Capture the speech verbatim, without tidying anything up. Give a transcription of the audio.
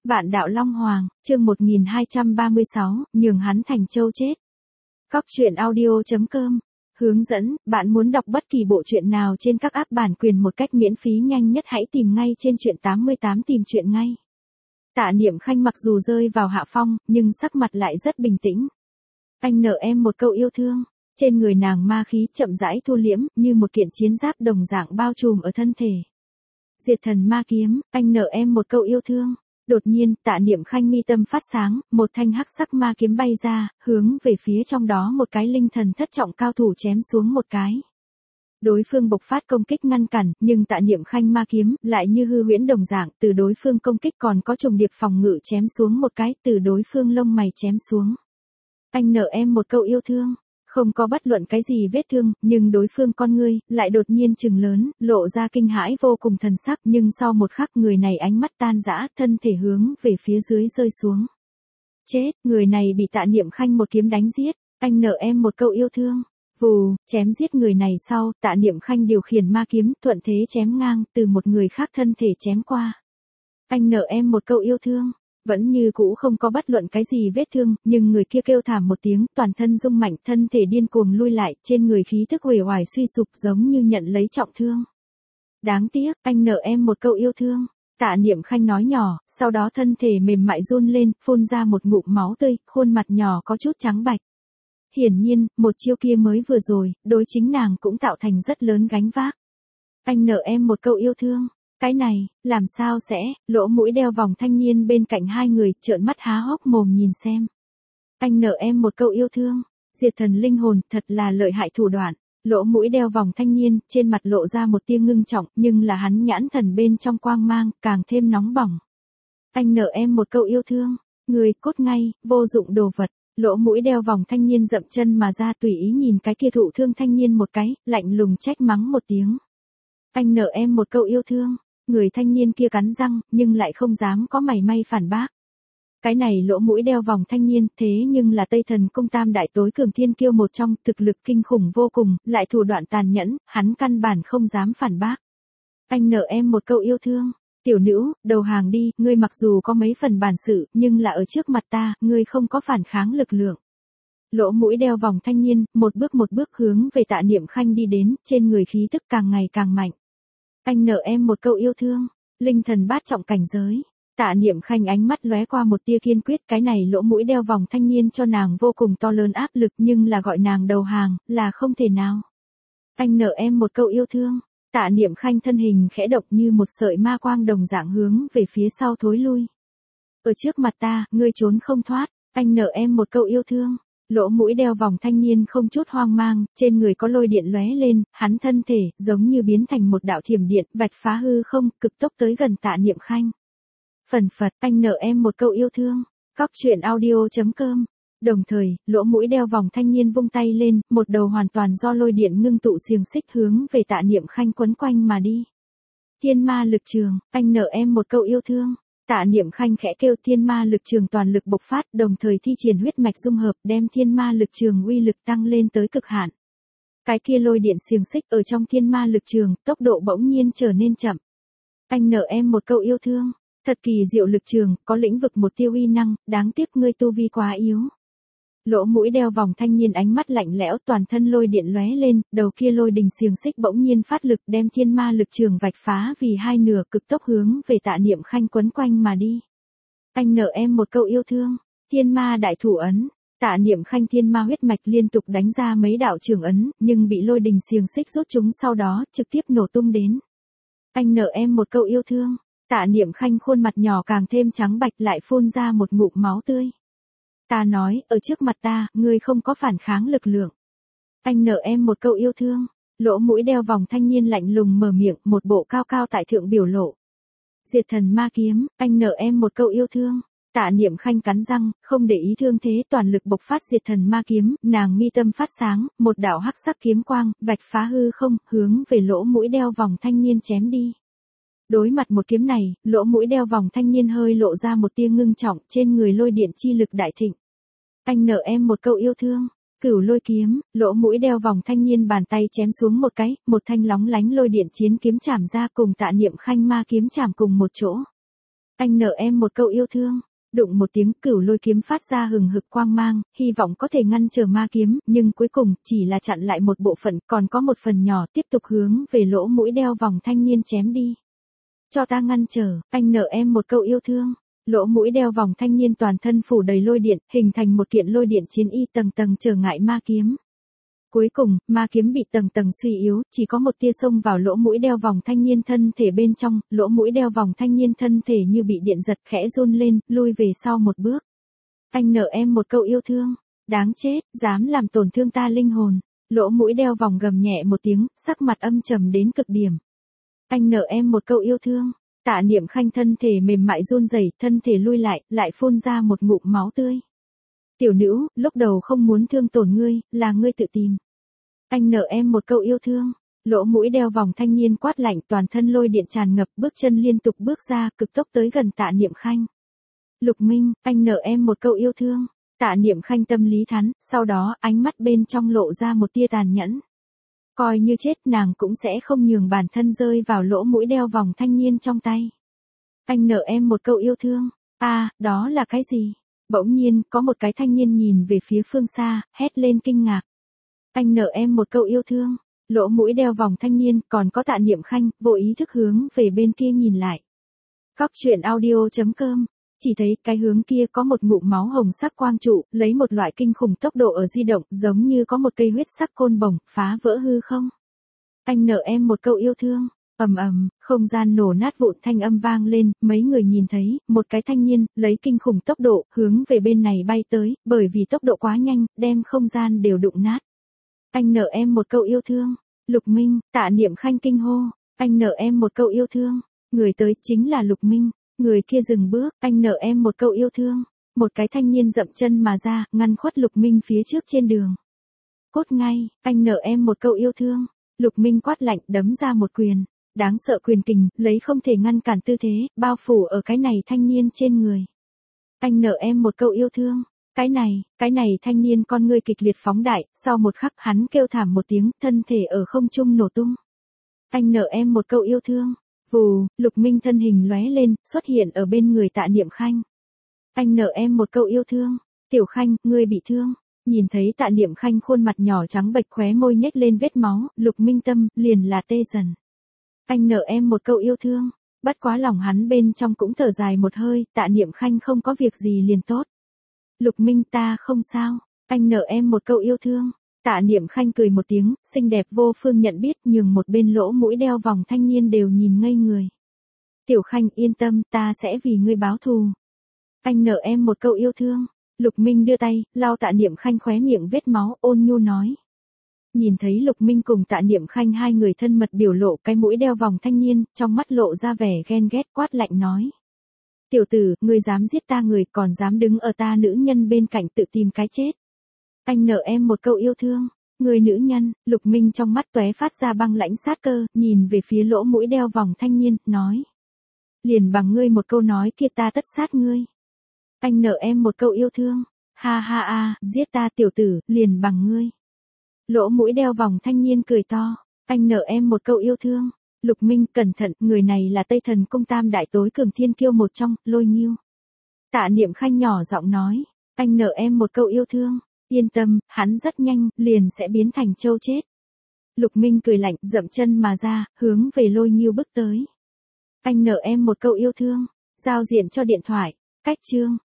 Vạn đạo Long Hoàng, chương một nghìn hai trăm ba mươi sáu, nhường hắn thành châu chết. Cóc truyện audio chấm com. Hướng dẫn, bạn muốn đọc bất kỳ bộ truyện nào trên các app bản quyền một cách miễn phí nhanh nhất hãy tìm ngay trên truyện tám mươi tám tìm truyện ngay. Tạ Niệm Khanh mặc dù rơi vào hạ phong, nhưng sắc mặt lại rất bình tĩnh. Anh nợ em một câu yêu thương. Trên người nàng ma khí chậm rãi thu liễm, như một kiện chiến giáp đồng dạng bao trùm ở thân thể. Diệt thần ma kiếm, anh nợ em một câu yêu thương. Đột nhiên, Tạ Niệm Khanh mi tâm phát sáng, một thanh hắc sắc ma kiếm bay ra, hướng về phía trong đó một cái linh thần thất trọng cao thủ chém xuống một cái. Đối phương bộc phát công kích ngăn cản, nhưng Tạ Niệm Khanh ma kiếm lại như hư huyễn đồng dạng, từ đối phương công kích còn có trùng điệp phòng ngự chém xuống một cái, từ đối phương lông mày chém xuống. Anh nợ em một câu yêu thương. Không có bất luận cái gì vết thương, nhưng đối phương con ngươi lại đột nhiên trừng lớn, lộ ra kinh hãi vô cùng thần sắc, nhưng sau một khắc người này ánh mắt tan rã, thân thể hướng về phía dưới rơi xuống. Chết, người này bị Tạ Niệm Khanh một kiếm đánh giết, anh nợ em một câu yêu thương. Vù, chém giết người này sau, Tạ Niệm Khanh điều khiển ma kiếm, thuận thế chém ngang, từ một người khác thân thể chém qua. Anh nợ em một câu yêu thương. Vẫn như cũ không có bất luận cái gì vết thương, nhưng người kia kêu thảm một tiếng, toàn thân rung mạnh, thân thể điên cuồng lui lại, trên người khí thức uể oải suy sụp giống như nhận lấy trọng thương. Đáng tiếc, anh nợ em một câu yêu thương. Tạ Niệm Khanh nói nhỏ, sau đó thân thể mềm mại run lên, phun ra một ngụm máu tươi, khuôn mặt nhỏ có chút trắng bạch. Hiển nhiên, một chiêu kia mới vừa rồi, đối chính nàng cũng tạo thành rất lớn gánh vác. Anh nợ em một câu yêu thương. Cái này, làm sao sẽ, lỗ mũi đeo vòng thanh niên bên cạnh hai người, trợn mắt há hốc mồm nhìn xem. Anh nợ em một câu yêu thương. Diệt thần linh hồn, thật là lợi hại thủ đoạn. Lỗ mũi đeo vòng thanh niên, trên mặt lộ ra một tia ngưng trọng, nhưng là hắn nhãn thần bên trong quang mang, càng thêm nóng bỏng. Anh nợ em một câu yêu thương. Người cốt ngay, vô dụng đồ vật. Lỗ mũi đeo vòng thanh niên dậm chân mà ra tùy ý nhìn cái kia thụ thương thanh niên một cái, lạnh lùng trách mắng một tiếng. Anh nợ em một câu yêu thương. Người thanh niên kia cắn răng, nhưng lại không dám có mảy may phản bác. Cái này lỗ mũi đeo vòng thanh niên, thế nhưng là Tây Thần Cung tam đại tối cường thiên kiêu một trong, thực lực kinh khủng vô cùng, lại thủ đoạn tàn nhẫn, hắn căn bản không dám phản bác. Anh nợ em một câu yêu thương. Tiểu nữ, đầu hàng đi, ngươi mặc dù có mấy phần bản sự, nhưng là ở trước mặt ta, ngươi không có phản kháng lực lượng. Lỗ mũi đeo vòng thanh niên, một bước một bước hướng về Tạ Niệm Khanh đi đến, trên người khí tức càng ngày càng mạnh. Anh nợ em một câu yêu thương. Linh thần bát trọng cảnh giới. Tạ Niệm Khanh ánh mắt lóe qua một tia kiên quyết, cái này lỗ mũi đeo vòng thanh niên cho nàng vô cùng to lớn áp lực, nhưng là gọi nàng đầu hàng, là không thể nào. Anh nợ em một câu yêu thương. Tạ Niệm Khanh thân hình khẽ động như một sợi ma quang đồng dạng hướng về phía sau thối lui. Ở trước mặt ta, ngươi trốn không thoát, anh nợ em một câu yêu thương. Lỗ mũi đeo vòng thanh niên không chút hoang mang, trên người có lôi điện lóe lên, hắn thân thể, giống như biến thành một đạo thiểm điện, vạch phá hư không, cực tốc tới gần Tạ Niệm Khanh. Phần phật, anh nợ em một câu yêu thương. Cóc truyện audio chấm com. Đồng thời, lỗ mũi đeo vòng thanh niên vung tay lên, một đầu hoàn toàn do lôi điện ngưng tụ xiềng xích hướng về Tạ Niệm Khanh quấn quanh mà đi. Thiên ma lực trường, anh nợ em một câu yêu thương. Tạ Niệm Khanh khẽ kêu thiên ma lực trường toàn lực bộc phát, đồng thời thi triển huyết mạch dung hợp, đem thiên ma lực trường uy lực tăng lên tới cực hạn. Cái kia lôi điện xiềng xích ở trong thiên ma lực trường, tốc độ bỗng nhiên trở nên chậm. Anh nợ em một câu yêu thương. Thật kỳ diệu lực trường, có lĩnh vực một tiêu uy năng, đáng tiếc ngươi tu vi quá yếu. Lỗ mũi đeo vòng thanh niên ánh mắt lạnh lẽo, toàn thân lôi điện lóe lên, đầu kia lôi đình xiềng xích bỗng nhiên phát lực, đem thiên ma lực trường vạch phá vì hai nửa, cực tốc hướng về Tạ Niệm Khanh quấn quanh mà đi. Anh nợ em một câu yêu thương. Thiên ma đại thủ ấn. Tạ Niệm Khanh thiên ma huyết mạch liên tục đánh ra mấy đạo trường ấn, nhưng bị lôi đình xiềng xích rút chúng sau đó, trực tiếp nổ tung đến. Anh nợ em một câu yêu thương. Tạ Niệm Khanh khuôn mặt nhỏ càng thêm trắng bạch, lại phun ra một ngụm máu tươi. Ta nói, ở trước mặt ta, ngươi không có phản kháng lực lượng. Anh nợ em một câu yêu thương. Lỗ mũi đeo vòng thanh niên lạnh lùng mở miệng, một bộ cao cao tại thượng biểu lộ. Diệt thần ma kiếm, anh nợ em một câu yêu thương. Tạ Niệm Khanh cắn răng, không để ý thương thế, toàn lực bộc phát diệt thần ma kiếm, nàng mi tâm phát sáng, một đạo hắc sắc kiếm quang, vạch phá hư không, hướng về lỗ mũi đeo vòng thanh niên chém đi. Đối mặt một kiếm này, lỗ mũi đeo vòng thanh niên hơi lộ ra một tia ngưng trọng, trên người lôi điện chi lực đại thịnh. Anh nợ em một câu yêu thương. Cửu lôi kiếm, lỗ mũi đeo vòng thanh niên bàn tay chém xuống một cái, một thanh lóng lánh lôi điện chiến kiếm chạm ra cùng Tạ Niệm Khanh ma kiếm chạm cùng một chỗ. Anh nợ em một câu yêu thương. Đụng một tiếng, cửu lôi kiếm phát ra hừng hực quang mang, hy vọng có thể ngăn trở ma kiếm, nhưng cuối cùng, chỉ là chặn lại một bộ phận, còn có một phần nhỏ tiếp tục hướng về lỗ mũi đeo vòng thanh niên chém đi. Cho ta ngăn trở, anh nợ em một câu yêu thương. Lỗ mũi đeo vòng thanh niên toàn thân phủ đầy lôi điện, hình thành một kiện lôi điện chiến y tầng tầng trở ngại ma kiếm. Cuối cùng, ma kiếm bị tầng tầng suy yếu, chỉ có một tia xông vào lỗ mũi đeo vòng thanh niên thân thể bên trong, lỗ mũi đeo vòng thanh niên thân thể như bị điện giật khẽ run lên, lui về sau một bước. Anh nợ em một câu yêu thương. Đáng chết, dám làm tổn thương ta linh hồn. Lỗ mũi đeo vòng gầm nhẹ một tiếng, sắc mặt âm trầm đến cực điểm. Anh nợ em một câu yêu thương. Tạ Niệm Khanh thân thể mềm mại run rẩy, thân thể lui lại, lại phun ra một ngụm máu tươi. Tiểu nữ, lúc đầu không muốn thương tổn ngươi, là ngươi tự tìm. Anh nợ em một câu yêu thương. Lỗ mũi đeo vòng thanh niên quát lạnh, toàn thân lôi điện tràn ngập, bước chân liên tục bước ra, cực tốc tới gần Tạ Niệm Khanh. Lục Minh, anh nợ em một câu yêu thương. Tạ Niệm Khanh tâm lý thắn, sau đó, ánh mắt bên trong lộ ra một tia tàn nhẫn. Coi như chết nàng cũng sẽ không nhường bản thân rơi vào lỗ mũi đeo vòng thanh niên trong tay. Anh nợ em một câu yêu thương. A, à, đó là cái gì? Bỗng nhiên, có một cái thanh niên nhìn về phía phương xa, hét lên kinh ngạc. Anh nợ em một câu yêu thương. Lỗ mũi đeo vòng thanh niên, còn có Tạ Niệm Khanh, vô ý thức hướng về bên kia nhìn lại. Cóc truyện audio chấm com. Chỉ thấy cái hướng kia có một ngụm máu hồng sắc quang trụ, lấy một loại kinh khủng tốc độ ở di động, giống như có một cây huyết sắc côn bổng, phá vỡ hư không. Anh nợ em một câu yêu thương. Ầm ầm, không gian nổ nát vụn thanh âm vang lên, mấy người nhìn thấy, một cái thanh niên, lấy kinh khủng tốc độ, hướng về bên này bay tới, bởi vì tốc độ quá nhanh, đem không gian đều đụng nát. Anh nợ em một câu yêu thương. Lục Minh, Tạ Niệm Khanh kinh hô. Anh nợ em một câu yêu thương. Người tới chính là Lục Minh. Người kia dừng bước, anh nợ em một câu yêu thương. Một cái thanh niên dậm chân mà ra, ngăn khuất Lục Minh phía trước trên đường. Cốt ngay, anh nợ em một câu yêu thương. Lục Minh quát lạnh, đấm ra một quyền. Đáng sợ quyền kình, lấy không thể ngăn cản tư thế, bao phủ ở cái này thanh niên trên người. Anh nợ em một câu yêu thương. Cái này, cái này thanh niên con ngươi kịch liệt phóng đại, sau một khắc hắn kêu thảm một tiếng, thân thể ở không trung nổ tung. Anh nợ em một câu yêu thương. Vù, Lục Minh thân hình lóe lên, xuất hiện ở bên người Tạ Niệm Khanh. Anh nợ em một câu yêu thương. Tiểu Khanh, ngươi bị thương. Nhìn thấy Tạ Niệm Khanh khuôn mặt nhỏ trắng bệch khóe môi nhếch lên vết máu, Lục Minh tâm, liền là tê dần. Anh nợ em một câu yêu thương. Bất quá lòng hắn bên trong cũng thở dài một hơi, Tạ Niệm Khanh không có việc gì liền tốt. Lục Minh ta không sao, anh nợ em một câu yêu thương. Tạ Niệm Khanh cười một tiếng, xinh đẹp vô phương nhận biết, nhường một bên lỗ mũi đeo vòng thanh niên đều nhìn ngây người. Tiểu Khanh yên tâm, ta sẽ vì ngươi báo thù. Anh nợ em một câu yêu thương. Lục Minh đưa tay, lau Tạ Niệm Khanh khóe miệng vết máu, ôn nhu nói. Nhìn thấy Lục Minh cùng Tạ Niệm Khanh hai người thân mật biểu lộ cái mũi đeo vòng thanh niên, trong mắt lộ ra vẻ ghen ghét, quát lạnh nói. Tiểu tử, ngươi dám giết ta người, còn dám đứng ở ta nữ nhân bên cạnh tự tìm cái chết. Anh nợ em một câu yêu thương. Người nữ nhân, Lục Minh trong mắt tóe phát ra băng lãnh sát cơ, nhìn về phía lỗ mũi đeo vòng thanh niên, nói. Liền bằng ngươi một câu nói kia ta tất sát ngươi. Anh nợ em một câu yêu thương. Ha ha ha, giết ta tiểu tử, liền bằng ngươi. Lỗ mũi đeo vòng thanh niên cười to. Anh nợ em một câu yêu thương. Lục Minh, cẩn thận, người này là Tây Thần Cung tam đại tối cường thiên kiêu một trong, Lôi Nghiêu. Tạ Niệm Khanh nhỏ giọng nói. Anh nợ em một câu yêu thương. Yên tâm, hắn rất nhanh, liền sẽ biến thành trâu chết. Lục Minh cười lạnh, dậm chân mà ra, hướng về Lôi Nghiêu bước tới. Anh nợ em một câu yêu thương. Giao diện cho điện thoại. Cách chương.